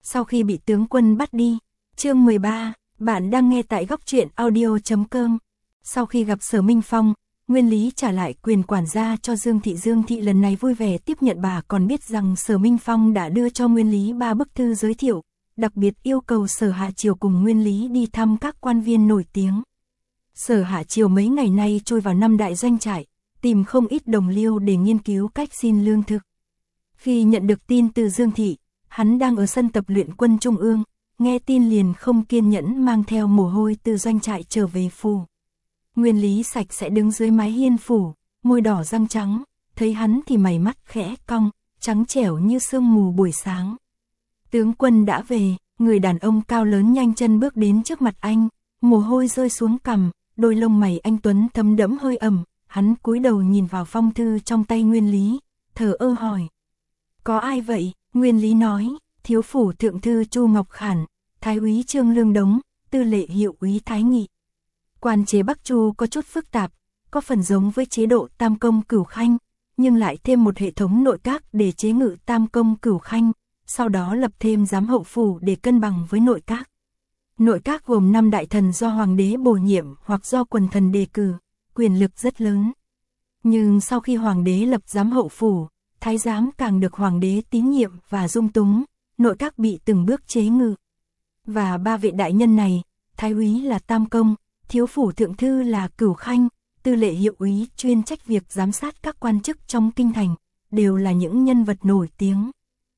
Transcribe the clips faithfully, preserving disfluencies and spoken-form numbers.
sau khi bị tướng quân bắt đi. Chương mười ba, bạn đang nghe tại góc truyện audio chấm com. Sau khi gặp Sở Minh Phong, Nguyên Lý trả lại quyền quản gia cho Dương Thị. Dương Thị lần này vui vẻ tiếp nhận, bà còn biết rằng Sở Minh Phong đã đưa cho Nguyên Lý ba bức thư giới thiệu, đặc biệt yêu cầu Sở Hạ Triều cùng Nguyên Lý đi thăm các quan viên nổi tiếng. Sở Hạ Triều mấy ngày nay trôi vào năm đại doanh trại, tìm không ít đồng liêu để nghiên cứu cách xin lương thực. Khi nhận được tin từ Dương Thị, hắn đang ở sân tập luyện quân trung ương, nghe tin liền không kiên nhẫn mang theo mồ hôi từ doanh trại trở về phủ. Nguyên Lý sạch sẽ đứng dưới mái hiên phủ, môi đỏ răng trắng, thấy hắn thì mày mắt khẽ cong, trắng trẻo như sương mù buổi sáng. Tướng quân đã về, người đàn ông cao lớn nhanh chân bước đến trước mặt anh, mồ hôi rơi xuống cằm, đôi lông mày anh tuấn thấm đẫm hơi ẩm, hắn cúi đầu nhìn vào phong thư trong tay Nguyên Lý, thở ơ hỏi. Có ai vậy? Nguyên Lý nói, thiếu phủ thượng thư Chu Ngọc Khản, thái úy Trương Lương Đống, tư lệ hiệu úy Thái Nghị. Quan chế Bắc Chu có chút phức tạp, có phần giống với chế độ tam công cửu khanh, nhưng lại thêm một hệ thống nội các để chế ngự tam công cửu khanh, sau đó lập thêm giám hậu phủ để cân bằng với nội các. Nội các gồm năm đại thần do hoàng đế bổ nhiệm hoặc do quần thần đề cử, quyền lực rất lớn. Nhưng sau khi hoàng đế lập giám hậu phủ, thái giám càng được hoàng đế tín nhiệm và dung túng, nội các bị từng bước chế ngự. Và ba vị đại nhân này, thái úy là tam công, thiếu phủ thượng thư là cửu khanh, tư lệ hiệu úy chuyên trách việc giám sát các quan chức trong kinh thành, đều là những nhân vật nổi tiếng.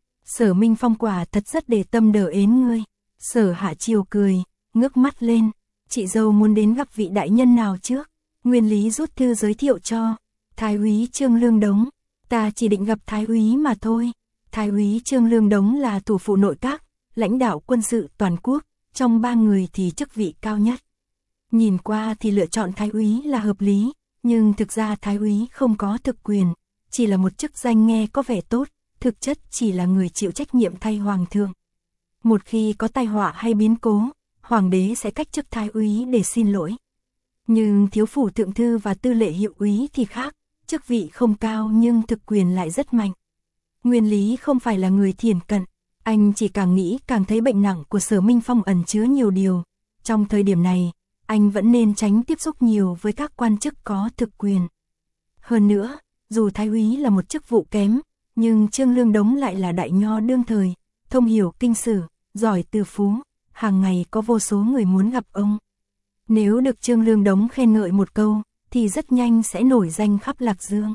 Sở Minh Phong quả thật rất để tâm đỡ ến ngươi. Sở Hạ Triều cười, ngước mắt lên, chị dâu muốn đến gặp vị đại nhân nào trước? Nguyên Lý rút thư giới thiệu cho, thái úy Trương Lương Đống, ta chỉ định gặp thái úy mà thôi. Thái úy Trương Lương Đống là thủ phủ nội các, lãnh đạo quân sự toàn quốc, trong ba người thì chức vị cao nhất. Nhìn qua thì lựa chọn thái úy là hợp lý, nhưng thực ra thái úy không có thực quyền, chỉ là một chức danh nghe có vẻ tốt, thực chất chỉ là người chịu trách nhiệm thay hoàng thượng. Một khi có tai họa hay biến cố, hoàng đế sẽ cách chức thái úy để xin lỗi. Nhưng thiếu phủ thượng thư và tư lệ hiệu úy thì khác, chức vị không cao nhưng thực quyền lại rất mạnh. Nguyên Lý không phải là người thiển cận, anh chỉ càng nghĩ càng thấy bệnh nặng của Sở Minh Phong ẩn chứa nhiều điều. Trong thời điểm này, anh vẫn nên tránh tiếp xúc nhiều với các quan chức có thực quyền. Hơn nữa, dù thái úy là một chức vụ kém, nhưng Trương Lương Đống lại là đại nho đương thời, thông hiểu kinh sử, giỏi từ phú, hàng ngày có vô số người muốn gặp ông. Nếu được Trương Lương Đống khen ngợi một câu, thì rất nhanh sẽ nổi danh khắp Lạc Dương.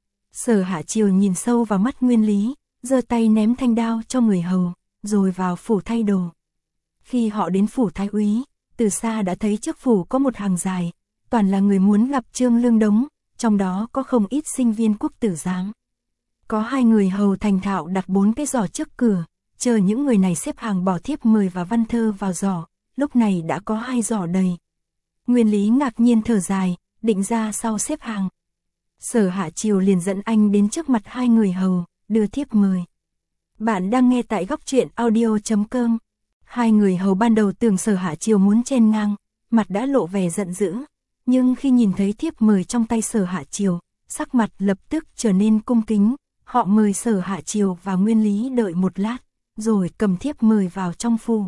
Sở Hạ Triều nhìn sâu vào mắt Nguyên Lý, giơ tay ném thanh đao cho người hầu, rồi vào phủ thay đồ. Khi họ đến phủ thái úy, từ xa đã thấy trước phủ có một hàng dài, toàn là người muốn gặp Trương Lương Đống, trong đó có không ít sinh viên quốc tử giám. Có hai người hầu thành thạo đặt bốn cái giỏ trước cửa, chờ những người này xếp hàng bỏ thiếp mời và văn thơ vào giỏ, lúc này đã có hai giỏ đầy. Nguyên Lý ngạc nhiên thở dài, định ra sau xếp hàng. Sở Hạ Triều liền dẫn anh đến trước mặt hai người hầu, đưa thiếp mời. Bạn đang nghe tại góc truyện audio chấm com. Hai người hầu ban đầu tưởng Sở Hạ Triều muốn chen ngang, mặt đã lộ vẻ giận dữ, nhưng khi nhìn thấy thiếp mời trong tay Sở Hạ Triều, sắc mặt lập tức trở nên cung kính. Họ mời Sở Hạ Triều và Nguyên Lý đợi một lát, rồi cầm thiếp mời vào trong phủ.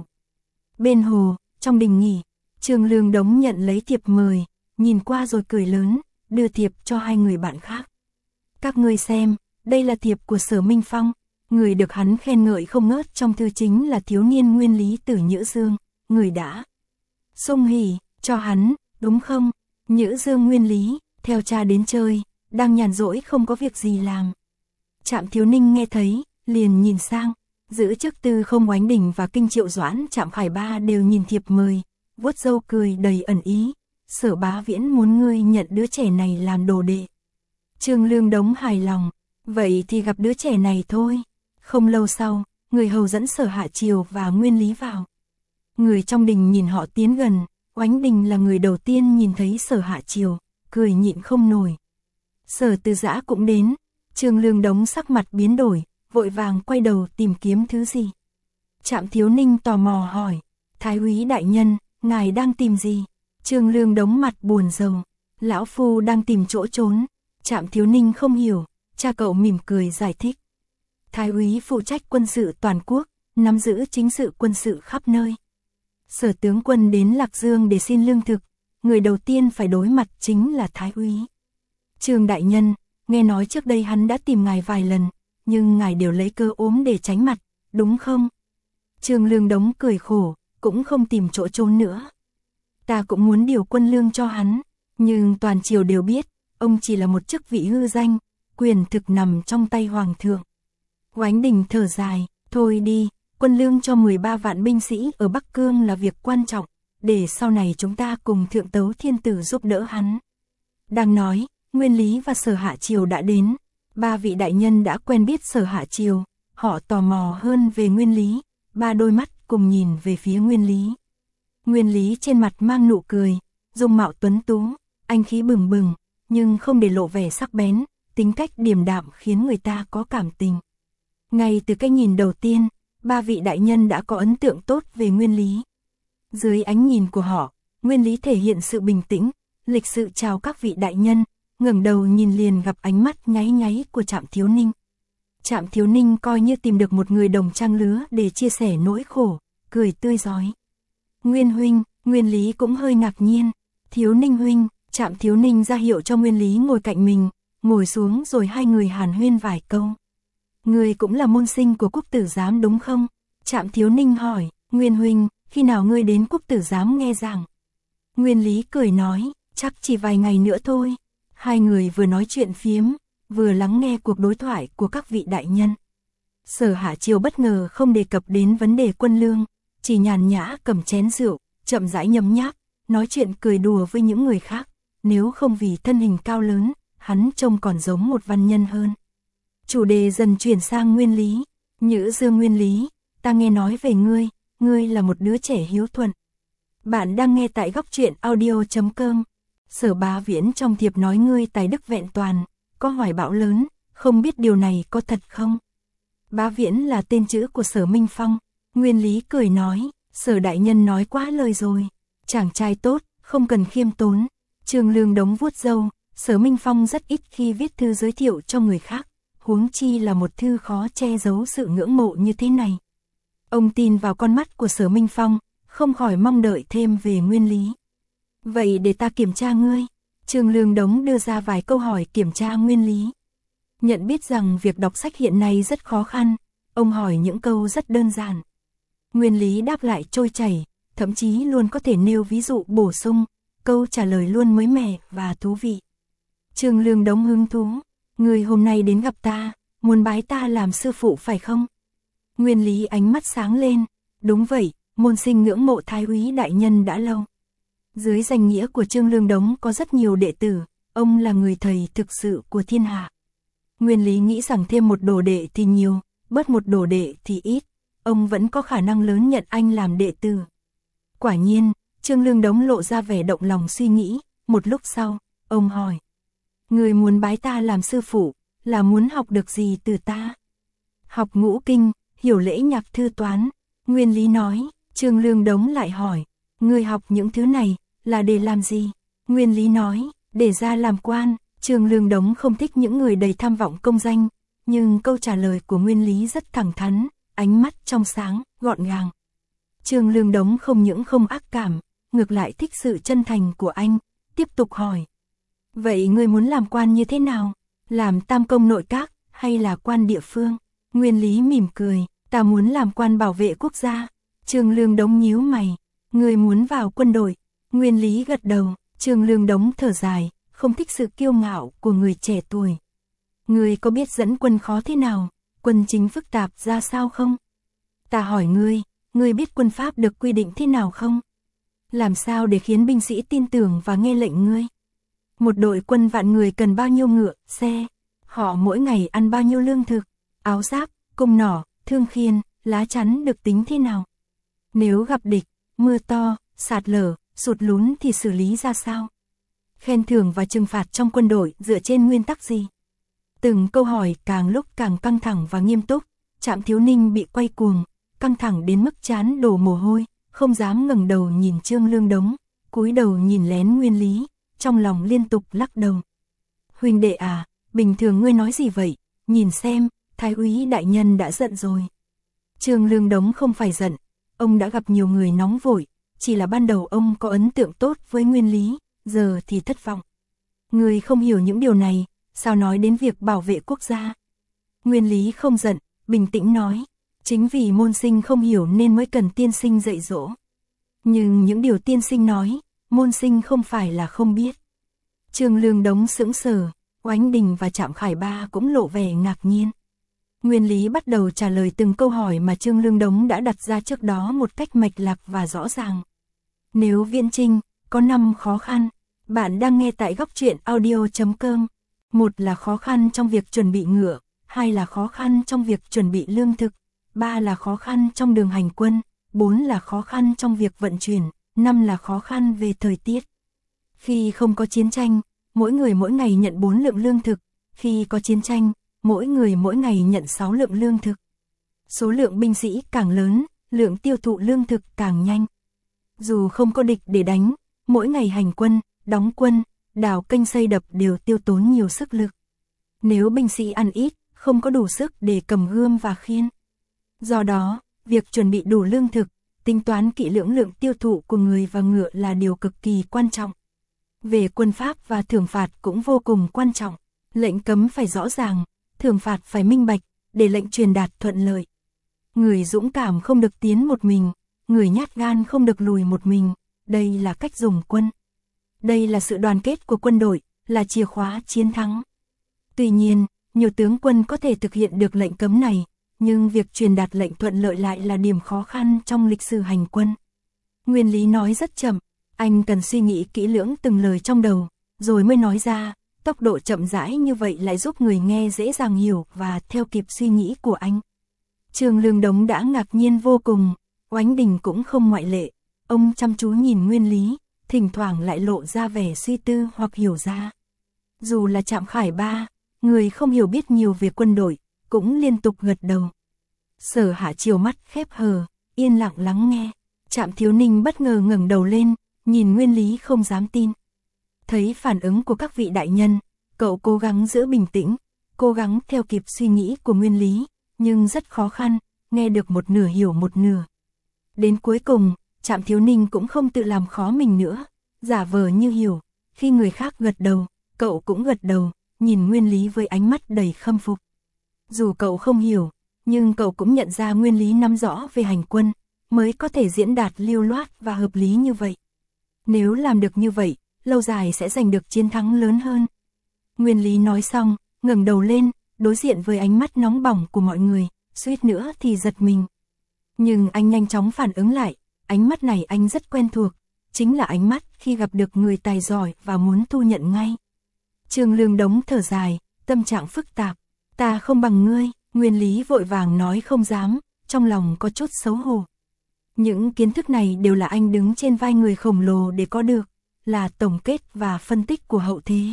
Bên hồ, trong đình nghỉ, Trương Lương Đống nhận lấy thiệp mời, nhìn qua rồi cười lớn, đưa thiệp cho hai người bạn khác. Các ngươi xem, đây là thiệp của Sở Minh Phong, người được hắn khen ngợi không ngớt trong thư chính là thiếu niên Nguyên Lý từ Nhữ Dương, người đã sung hỉ cho hắn, đúng không? Nhữ Dương Nguyên Lý, theo cha đến chơi, đang nhàn rỗi không có việc gì làm. Trạm Thiếu Ninh nghe thấy, liền nhìn sang, giữ chức Tư Không Oánh Đình và Kinh Triệu Doãn Trạm Khải Ba đều nhìn thiệp mời, vuốt râu cười đầy ẩn ý. Sở Bá Viễn muốn ngươi nhận đứa trẻ này làm đồ đệ. Trương Lương Đống hài lòng, vậy thì gặp đứa trẻ này thôi. Không lâu sau, người hầu dẫn Sở Hạ Triều và Nguyên Lý vào. Người trong đình nhìn họ tiến gần, Oánh Đình là người đầu tiên nhìn thấy Sở Hạ Triều, cười nhịn không nổi. Sở Từ Giã cũng đến. Trương Lương Đống sắc mặt biến đổi, vội vàng quay đầu tìm kiếm thứ gì. Trạm Thiếu Ninh tò mò hỏi, thái úy đại nhân, ngài đang tìm gì? Trương Lương Đống mặt buồn rầu, lão phu đang tìm chỗ trốn. Trạm Thiếu Ninh không hiểu, cha cậu mỉm cười giải thích. Thái úy phụ trách quân sự toàn quốc, nắm giữ chính sự quân sự khắp nơi. Sở tướng quân đến Lạc Dương để xin lương thực, người đầu tiên phải đối mặt chính là Thái úy Trương đại nhân. Nghe nói trước đây hắn đã tìm ngài vài lần, nhưng ngài đều lấy cơ ốm để tránh mặt, đúng không? Trương Lương Đống cười khổ, cũng không tìm chỗ trốn nữa. Ta cũng muốn điều quân lương cho hắn, nhưng toàn triều đều biết, ông chỉ là một chức vị hư danh, quyền thực nằm trong tay hoàng thượng. Oánh Đình thở dài, thôi đi, quân lương cho mười ba vạn binh sĩ ở Bắc Cương là việc quan trọng, để sau này chúng ta cùng Thượng Tấu Thiên Tử giúp đỡ hắn. Đang nói, Nguyên Lý và Sở Hạ Triều đã đến, ba vị đại nhân đã quen biết Sở Hạ Triều, họ tò mò hơn về Nguyên Lý, ba đôi mắt cùng nhìn về phía Nguyên Lý. Nguyên Lý trên mặt mang nụ cười, dung mạo tuấn tú, anh khí bừng bừng, nhưng không để lộ vẻ sắc bén, tính cách điềm đạm khiến người ta có cảm tình. Ngay từ cái nhìn đầu tiên, ba vị đại nhân đã có ấn tượng tốt về Nguyên Lý. Dưới ánh nhìn của họ, Nguyên Lý thể hiện sự bình tĩnh, lịch sự chào các vị đại nhân, ngẩng đầu nhìn liền gặp ánh mắt nháy nháy của Trạm Thiếu Ninh. Trạm Thiếu Ninh coi như tìm được một người đồng trang lứa để chia sẻ nỗi khổ, cười tươi rói. Nguyên huynh, Nguyên Lý cũng hơi ngạc nhiên. Thiếu Ninh huynh, Trạm Thiếu Ninh ra hiệu cho Nguyên Lý ngồi cạnh mình, ngồi xuống rồi hai người hàn huyên vài câu. Người cũng là môn sinh của Quốc Tử Giám đúng không? Trạm Thiếu Ninh hỏi, Nguyên huynh, khi nào ngươi đến Quốc Tử Giám nghe giảng? Nguyên Lý cười nói, chắc chỉ vài ngày nữa thôi. Hai người vừa nói chuyện phiếm, vừa lắng nghe cuộc đối thoại của các vị đại nhân. Sở Hạ Triều bất ngờ không đề cập đến vấn đề quân lương, chỉ nhàn nhã cầm chén rượu, chậm rãi nhấm nháp, nói chuyện cười đùa với những người khác. Nếu không vì thân hình cao lớn, hắn trông còn giống một văn nhân hơn. Chủ đề dần chuyển sang Nguyên Lý. Nhữ Dương Nguyên Lý, ta nghe nói về ngươi, ngươi là một đứa trẻ hiếu thuận. Bạn đang nghe tại góc truyện audio chấm com. Sở Bá Viễn trong thiệp nói ngươi tài đức vẹn toàn, có hoài bão lớn, không biết điều này có thật không? Bá Viễn là tên chữ của Sở Minh Phong. Nguyên Lý cười nói, Sở đại nhân nói quá lời rồi. Chàng trai tốt, không cần khiêm tốn. Trương Lương Đống vuốt râu, Sở Minh Phong rất ít khi viết thư giới thiệu cho người khác, huống chi là một thư khó che giấu sự ngưỡng mộ như thế này. Ông tin vào con mắt của Sở Minh Phong, không khỏi mong đợi thêm về Nguyên Lý. Vậy để ta kiểm tra ngươi. Trương Lương Đống đưa ra vài câu hỏi kiểm tra Nguyên Lý. Nhận biết rằng việc đọc sách hiện nay rất khó khăn, ông hỏi những câu rất đơn giản. Nguyên Lý đáp lại trôi chảy, thậm chí luôn có thể nêu ví dụ bổ sung, câu trả lời luôn mới mẻ và thú vị. Trương Lương Đống hứng thú, người hôm nay đến gặp ta, muốn bái ta làm sư phụ phải không? Nguyên Lý ánh mắt sáng lên, đúng vậy, môn sinh ngưỡng mộ Thái úy đại nhân đã lâu. Dưới danh nghĩa của Trương Lương Đống có rất nhiều đệ tử, ông là người thầy thực sự của thiên hạ. Nguyên Lý nghĩ rằng thêm một đồ đệ thì nhiều, bớt một đồ đệ thì ít, ông vẫn có khả năng lớn nhận anh làm đệ tử. Quả nhiên, Trương Lương Đống lộ ra vẻ động lòng suy nghĩ, một lúc sau, ông hỏi. Người muốn bái ta làm sư phụ, là muốn học được gì từ ta? Học ngũ kinh, hiểu lễ nhạc thư toán. Nguyên Lý nói. Trương Lương Đống lại hỏi. Người học những thứ này, là để làm gì? Nguyên Lý nói, để ra làm quan. Trương Lương Đống không thích những người đầy tham vọng công danh, nhưng câu trả lời của Nguyên Lý rất thẳng thắn, ánh mắt trong sáng, gọn gàng. Trương Lương Đống không những không ác cảm, ngược lại thích sự chân thành của anh, tiếp tục hỏi. Vậy ngươi muốn làm quan như thế nào? Làm tam công nội các, hay là quan địa phương? Nguyên Lý mỉm cười, ta muốn làm quan bảo vệ quốc gia. Trương Lương Đống nhíu mày, ngươi muốn vào quân đội? Nguyên Lý gật đầu, Trương Lương Đống thở dài, không thích sự kiêu ngạo của người trẻ tuổi. Ngươi có biết dẫn quân khó thế nào, quân chính phức tạp ra sao không? Ta hỏi ngươi, ngươi biết quân pháp được quy định thế nào không? Làm sao để khiến binh sĩ tin tưởng và nghe lệnh ngươi? Một đội quân vạn người cần bao nhiêu ngựa, xe? Họ mỗi ngày ăn bao nhiêu lương thực, áo giáp, cung nỏ, thương khiên, lá chắn được tính thế nào? Nếu gặp địch, mưa to, sạt lở, sụt lún thì xử lý ra sao? Khen thưởng và trừng phạt trong quân đội dựa trên nguyên tắc gì? Từng câu hỏi càng lúc càng căng thẳng và nghiêm túc, Trạm Thiếu Ninh bị quay cuồng, căng thẳng đến mức trán đổ mồ hôi, không dám ngẩng đầu nhìn Trương Lương Đống, cúi đầu nhìn lén Nguyên Lý, trong lòng liên tục lắc đầu. Huynh đệ à, bình thường ngươi nói gì vậy, nhìn xem, Thái úy đại nhân đã giận rồi. Trương Lương Đống không phải giận, ông đã gặp nhiều người nóng vội, chỉ là ban đầu ông có ấn tượng tốt với Nguyên Lý, giờ thì thất vọng. Người không hiểu những điều này, sao nói đến việc bảo vệ quốc gia? Nguyên Lý không giận, bình tĩnh nói, chính vì môn sinh không hiểu nên mới cần tiên sinh dạy dỗ. Nhưng những điều tiên sinh nói, môn sinh không phải là không biết. Trương Lương Đống sững sờ, Oánh Đình và Trạm Khải Ba cũng lộ vẻ ngạc nhiên. Nguyên Lý bắt đầu trả lời từng câu hỏi mà Trương Lương Đống đã đặt ra trước đó một cách mạch lạc và rõ ràng. Nếu viễn chinh, có năm khó khăn. Bạn đang nghe tại góc truyện audio chấm com. Một là khó khăn trong việc chuẩn bị ngựa, hai là khó khăn trong việc chuẩn bị lương thực, ba là khó khăn trong đường hành quân, bốn là khó khăn trong việc vận chuyển, năm là khó khăn về thời tiết. Khi không có chiến tranh, mỗi người mỗi ngày nhận bốn lượng lương thực, khi có chiến tranh, mỗi người mỗi ngày nhận sáu lượng lương thực. Số lượng binh sĩ càng lớn, lượng tiêu thụ lương thực càng nhanh. Dù không có địch để đánh, mỗi ngày hành quân, đóng quân, đào kênh xây đập đều tiêu tốn nhiều sức lực. Nếu binh sĩ ăn ít, không có đủ sức để cầm gươm và khiên. Do đó, việc chuẩn bị đủ lương thực, tính toán kỹ lưỡng lượng tiêu thụ của người và ngựa là điều cực kỳ quan trọng. Về quân pháp và thưởng phạt cũng vô cùng quan trọng. Lệnh cấm phải rõ ràng, thưởng phạt phải minh bạch, để lệnh truyền đạt thuận lợi. Người dũng cảm không được tiến một mình, người nhát gan không được lùi một mình, đây là cách dùng quân. Đây là sự đoàn kết của quân đội, là chìa khóa chiến thắng. Tuy nhiên, nhiều tướng quân có thể thực hiện được lệnh cấm này, nhưng việc truyền đạt lệnh thuận lợi lại là điểm khó khăn trong lịch sử hành quân. Nguyên Lý nói rất chậm, anh cần suy nghĩ kỹ lưỡng từng lời trong đầu, rồi mới nói ra, tốc độ chậm rãi như vậy lại giúp người nghe dễ dàng hiểu và theo kịp suy nghĩ của anh. Trương Lương Đống đã ngạc nhiên vô cùng, Oánh Đình cũng không ngoại lệ, ông chăm chú nhìn Nguyên Lý, thỉnh thoảng lại lộ ra vẻ suy tư hoặc hiểu ra. Dù là Trạm Khải Ba, người không hiểu biết nhiều về quân đội, cũng liên tục gật đầu. Sở Hạ Chiều mắt khép hờ, yên lặng lắng nghe. Trạm Thiếu Ninh bất ngờ ngẩng đầu lên, nhìn Nguyên Lý không dám tin. Thấy phản ứng của các vị đại nhân, cậu cố gắng giữ bình tĩnh, cố gắng theo kịp suy nghĩ của Nguyên Lý, nhưng rất khó khăn, nghe được một nửa hiểu một nửa. Đến cuối cùng, Trạm Thiếu Ninh cũng không tự làm khó mình nữa, giả vờ như hiểu, khi người khác gật đầu, cậu cũng gật đầu, nhìn Nguyên Lý với ánh mắt đầy khâm phục. Dù cậu không hiểu, nhưng cậu cũng nhận ra Nguyên Lý nắm rõ về hành quân, mới có thể diễn đạt lưu loát và hợp lý như vậy. Nếu làm được như vậy, lâu dài sẽ giành được chiến thắng lớn hơn. Nguyên Lý nói xong, ngẩng đầu lên, đối diện với ánh mắt nóng bỏng của mọi người, suýt nữa thì giật mình. Nhưng anh nhanh chóng phản ứng lại, ánh mắt này anh rất quen thuộc, chính là ánh mắt khi gặp được người tài giỏi và muốn thu nhận ngay. Trương Lương Đống thở dài, tâm trạng phức tạp, ta không bằng ngươi, Nguyên Lý vội vàng nói không dám, trong lòng có chút xấu hổ. Những kiến thức này đều là anh đứng trên vai người khổng lồ để có được, là tổng kết và phân tích của hậu thế.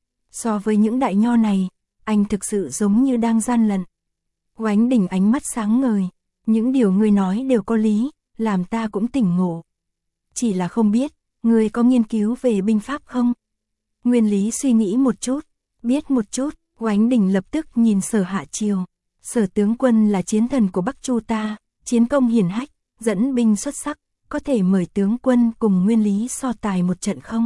So với những đại nho này, anh thực sự giống như đang gian lận. Oánh Đình ánh mắt sáng ngời, những điều ngươi nói đều có lý, làm ta cũng tỉnh ngộ. Chỉ là không biết, ngươi có nghiên cứu về binh pháp không? Nguyên Lý suy nghĩ một chút, biết một chút, Oánh Đình lập tức nhìn Sở Hạ Chiều. Sở tướng quân là chiến thần của Bắc Chu ta, chiến công hiển hách, dẫn binh xuất sắc, có thể mời tướng quân cùng Nguyên Lý so tài một trận không?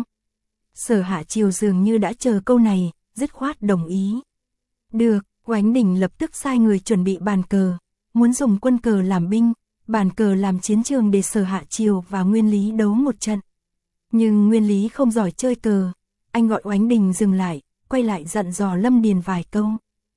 Sở Hạ Chiều dường như đã chờ câu này, dứt khoát đồng ý. Được, Oánh Đình lập tức sai người chuẩn bị bàn cờ, muốn dùng quân cờ làm binh, bàn cờ làm chiến trường để Sở Hạ Chiều và Nguyên Lý đấu một trận. Nhưng Nguyên Lý không giỏi chơi cờ, anh gọi Oánh Đình dừng lại, quay lại dặn dò Lâm Điền vài câu.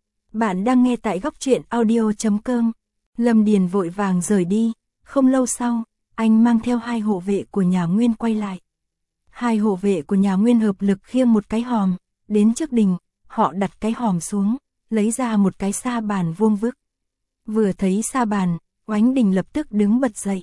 Bạn đang nghe tại góc truyện audio chấm com. Lâm Điền vội vàng rời đi, không lâu sau, anh mang theo hai hộ vệ của nhà Nguyên quay lại. Hai hộ vệ của nhà Nguyên hợp lực khiêng một cái hòm, đến trước đình, họ đặt cái hòm xuống, lấy ra một cái sa bàn vuông vức. Vừa thấy sa bàn, Oánh Đình lập tức đứng bật dậy.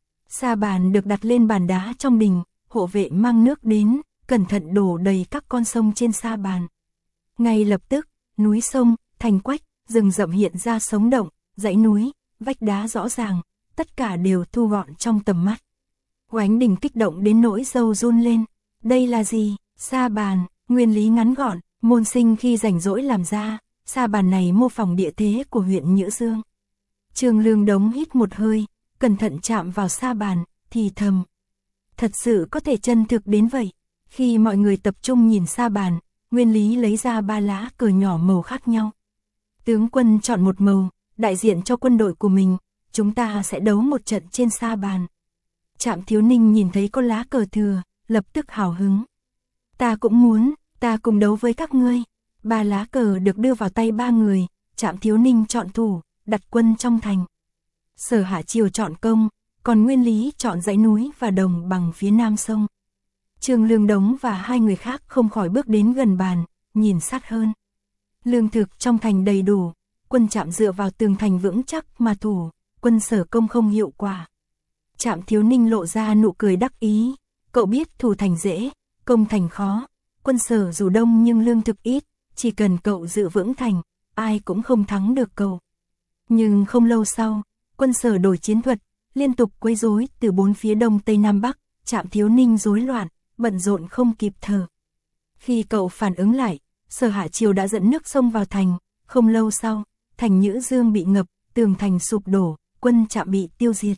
Sa bàn được đặt lên bàn đá trong đình, hộ vệ mang nước đến, cẩn thận đổ đầy các con sông trên sa bàn. Ngay lập tức, núi sông, thành quách, rừng rậm hiện ra sống động, dãy núi, vách đá rõ ràng, tất cả đều thu gọn trong tầm mắt. Oánh Đình kích động đến nỗi râu run lên. Đây là gì? Sa bàn, nguyên lý ngắn gọn, môn sinh khi rảnh rỗi làm ra, sa bàn này mô phỏng địa thế của huyện Nhữ Dương. Trương Lương Đống hít một hơi, cẩn thận chạm vào sa bàn, thì thầm. Thật sự có thể chân thực đến vậy. Khi mọi người tập trung nhìn sa bàn, Nguyên Lý lấy ra ba lá cờ nhỏ màu khác nhau. Tướng quân chọn một màu, đại diện cho quân đội của mình, chúng ta sẽ đấu một trận trên sa bàn. Trạm Thiếu Ninh nhìn thấy có lá cờ thừa, lập tức hào hứng. Ta cũng muốn, ta cùng đấu với các ngươi. Ba lá cờ được đưa vào tay ba người, Trạm Thiếu Ninh chọn thủ, đặt quân trong thành. Sở Hạ Chiều chọn công, còn Nguyên Lý chọn dãy núi và đồng bằng phía nam sông. Trương Lương Đống và hai người khác không khỏi bước đến gần bàn, nhìn sát hơn. Lương thực trong thành đầy đủ, quân Trạm dựa vào tường thành vững chắc mà thủ, quân Sở công không hiệu quả. Trạm Thiếu Ninh lộ ra nụ cười đắc ý, cậu biết thủ thành dễ, công thành khó, quân Sở dù đông nhưng lương thực ít, chỉ cần cậu giữ vững thành, ai cũng không thắng được cậu. Nhưng không lâu sau, quân Sở đổi chiến thuật, liên tục quấy rối từ bốn phía đông tây nam bắc, Trạm Thiếu Ninh rối loạn, bận rộn không kịp thở. Khi cậu phản ứng lại, Sở Hạ Chiều đã dẫn nước sông vào thành, không lâu sau, thành Nhữ Dương bị ngập, tường thành sụp đổ, quân Trạm bị tiêu diệt.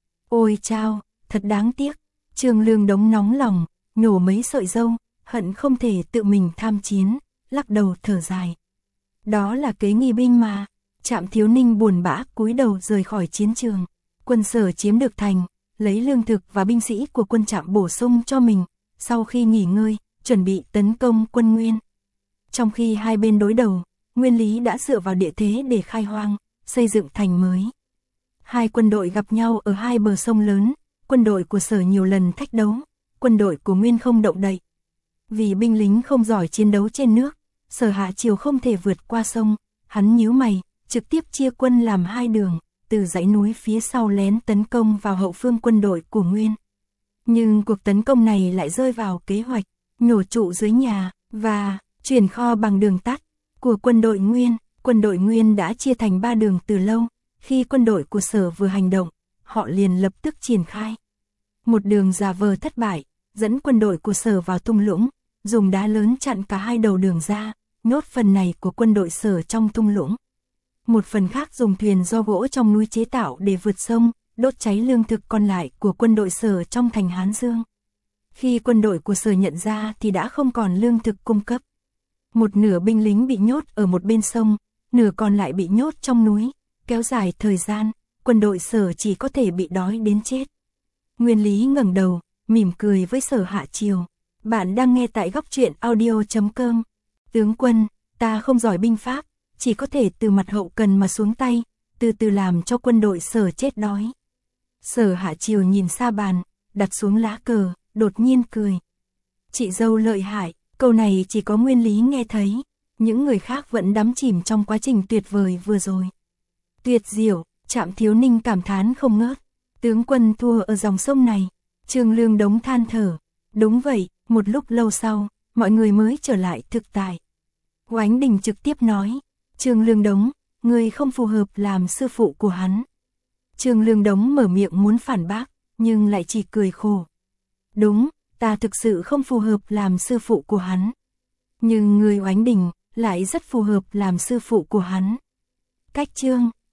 Ôi chao, thật đáng tiếc. Trương Lương Đống nóng lòng, nhổ mấy sợi râu, hận không thể tự mình tham chiến, lắc đầu thở dài. Đó là kế nghi binh mà. Trạm Thiếu Ninh buồn bã cúi đầu rời khỏi chiến trường. Quân Sở chiếm được thành, lấy lương thực và binh sĩ của quân Trạm bổ sung cho mình, sau khi nghỉ ngơi, chuẩn bị tấn công quân Nguyên. Trong khi hai bên đối đầu, Nguyên Lý đã dựa vào địa thế để khai hoang, xây dựng thành mới. Hai quân đội gặp nhau ở hai bờ sông lớn, quân đội của Sở nhiều lần thách đấu, quân đội của Nguyên không động đậy. Vì binh lính không giỏi chiến đấu trên nước, Sở Hạ Chiều không thể vượt qua sông, hắn nhíu mày, trực tiếp chia quân làm hai đường, từ dãy núi phía sau lén tấn công vào hậu phương quân đội của Nguyên. Nhưng cuộc tấn công này lại rơi vào kế hoạch, nhổ trụ dưới nhà, và chuyển kho bằng đường tắt của quân đội Nguyên. Quân đội Nguyên đã chia thành ba đường từ lâu, khi quân đội của Sở vừa hành động, họ liền lập tức triển khai. Một đường giả vờ thất bại, dẫn quân đội của Sở vào thung lũng, dùng đá lớn chặn cả hai đầu đường ra, nhốt phần này của quân đội Sở trong thung lũng. Một phần khác dùng thuyền do gỗ trong núi chế tạo để vượt sông, đốt cháy lương thực còn lại của quân đội Sở trong thành Hán Dương. Khi quân đội của Sở nhận ra thì đã không còn lương thực cung cấp. Một nửa binh lính bị nhốt ở một bên sông, nửa còn lại bị nhốt trong núi, kéo dài thời gian, quân đội Sở chỉ có thể bị đói đến chết. Nguyên Lý ngẩng đầu, mỉm cười với Sở Hạ Chiều. Bạn đang nghe tại góc truyện audio chấm com. Tướng quân, ta không giỏi binh pháp, chỉ có thể từ mặt hậu cần mà xuống tay, từ từ làm cho quân đội Sở chết đói. Sở Hạ Chiều nhìn sa bàn, đặt xuống lá cờ, đột nhiên cười. Chị dâu lợi hại, câu này chỉ có Nguyên Lý nghe thấy, những người khác vẫn đắm chìm trong quá trình tuyệt vời vừa rồi. Tuyệt diệu, Trạm Thiếu Ninh cảm thán không ngớt. Tướng quân thua ở dòng sông này. Trương Lương Đống than thở. Đúng vậy, một lúc lâu sau, mọi người mới trở lại thực tại. Oánh Đình trực tiếp nói, Trương Lương Đống, ngươi không phù hợp làm sư phụ của hắn. Trương Lương Đống mở miệng muốn phản bác, nhưng lại chỉ cười khổ. Đúng, ta thực sự không phù hợp làm sư phụ của hắn. Nhưng người Oánh Đình lại rất phù hợp làm sư phụ của hắn. Cách chương